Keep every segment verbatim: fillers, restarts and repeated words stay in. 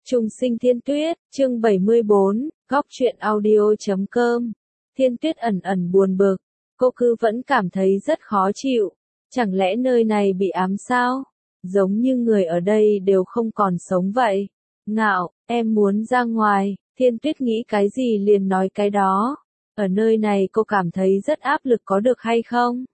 Trùng sinh Thiên Tuyết, chương bảy mươi bốn, góc truyện audio chấm com. Thiên Tuyết ẩn ẩn buồn bực, cô cứ vẫn cảm thấy rất khó chịu. Chẳng lẽ nơi này bị ám sao? Giống như người ở đây đều không còn sống vậy. Ngạo, em muốn ra ngoài, Thiên Tuyết nghĩ cái gì liền nói cái đó. Ở nơi này cô cảm thấy rất áp lực có được hay không?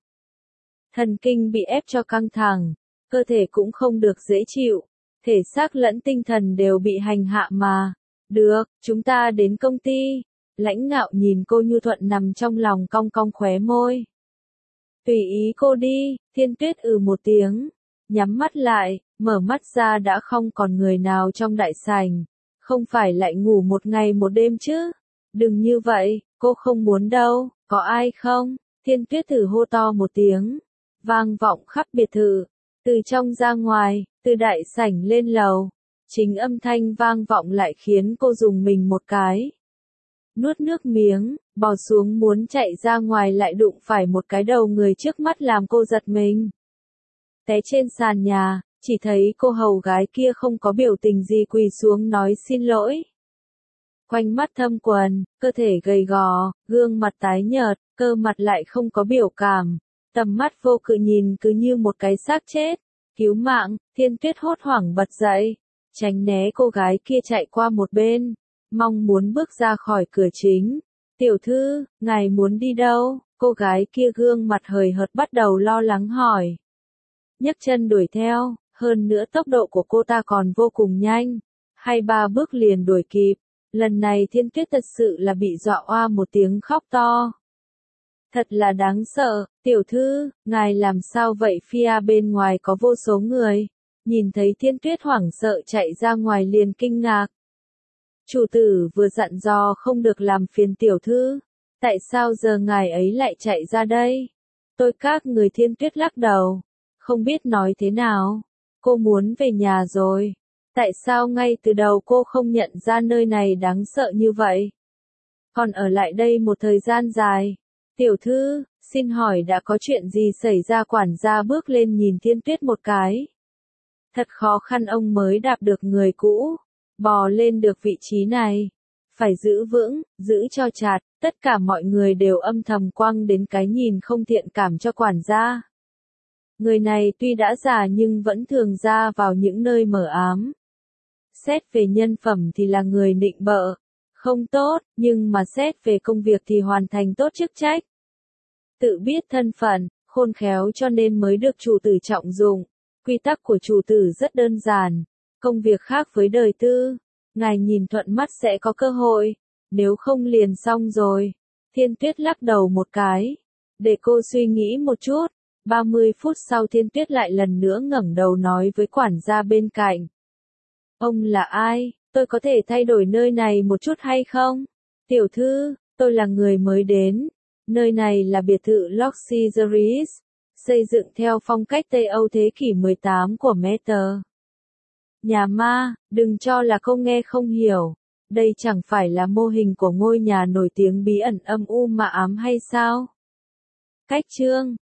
Thần kinh bị ép cho căng thẳng, cơ thể cũng không được dễ chịu. Thể xác lẫn tinh thần đều bị hành hạ mà. Được, chúng ta đến công ty. Lãnh Ngạo nhìn cô nhu thuận nằm trong lòng cong cong khóe môi. Tùy ý cô đi, Thiên Tuyết ừ một tiếng. Nhắm mắt lại, mở mắt ra đã không còn người nào trong đại sảnh. Không phải lại ngủ một ngày một đêm chứ? Đừng như vậy, cô không muốn đâu, có ai không? Thiên Tuyết thử hô to một tiếng. Vang vọng khắp biệt thự. Từ trong ra ngoài, từ đại sảnh lên lầu, chính âm thanh vang vọng lại khiến cô rùng mình một cái. Nuốt nước miếng, bò xuống muốn chạy ra ngoài lại đụng phải một cái đầu người trước mắt làm cô giật mình. Té trên sàn nhà, chỉ thấy cô hầu gái kia không có biểu tình gì quỳ xuống nói xin lỗi. Quanh mắt thâm quầng, cơ thể gầy gò, gương mặt tái nhợt, cơ mặt lại không có biểu cảm. Tầm mắt vô cự nhìn cứ như một cái xác chết. Cứu mạng, Thiên Tuyết hốt hoảng bật dậy, tránh né cô gái kia chạy qua một bên, mong muốn bước ra khỏi cửa chính. Tiểu thư, ngài muốn đi đâu? Cô gái kia gương mặt hời hợt bắt đầu lo lắng hỏi. Nhấc chân đuổi theo, hơn nữa tốc độ của cô ta còn vô cùng nhanh, hai ba bước liền đuổi kịp. Lần này Thiên Tuyết thật sự là bị dọa oa một tiếng khóc to. Thật là đáng sợ, tiểu thư, ngài làm sao vậy? Phía bên ngoài có vô số người. Nhìn thấy Thiên Tuyết hoảng sợ chạy ra ngoài liền kinh ngạc. Chủ tử vừa dặn dò không được làm phiền tiểu thư. Tại sao giờ ngài ấy lại chạy ra đây? Tôi các người Thiên Tuyết lắc đầu. Không biết nói thế nào. Cô muốn về nhà rồi. Tại sao ngay từ đầu cô không nhận ra nơi này đáng sợ như vậy? Còn ở lại đây một thời gian dài. Tiểu thư, xin hỏi đã có chuyện gì xảy ra? Quản gia bước lên nhìn Thiên Tuyết một cái. Thật khó khăn ông mới đạp được người cũ, bò lên được vị trí này. Phải giữ vững, giữ cho chặt, tất cả mọi người đều âm thầm quăng đến cái nhìn không thiện cảm cho quản gia. Người này tuy đã già nhưng vẫn thường ra vào những nơi mờ ám. Xét về nhân phẩm thì là người nịnh bợ, không tốt, nhưng mà xét về công việc thì hoàn thành tốt chức trách. Tự biết thân phận, khôn khéo cho nên mới được chủ tử trọng dụng. Quy tắc của chủ tử rất đơn giản, công việc khác với đời tư. Ngài nhìn thuận mắt sẽ có cơ hội, nếu không liền xong rồi. Thiên Tuyết lắc đầu một cái, để cô suy nghĩ một chút. ba mươi phút sau Thiên Tuyết lại lần nữa ngẩng đầu nói với quản gia bên cạnh. Ông là ai? Tôi có thể thay đổi nơi này một chút hay không? Tiểu thư, tôi là người mới đến. Nơi này là biệt thự Luxurious, xây dựng theo phong cách Tây Âu thế kỷ mười tám của Mater. Nhà ma, đừng cho là không nghe không hiểu. Đây chẳng phải là mô hình của ngôi nhà nổi tiếng bí ẩn âm u mà ám hay sao? Cách chương,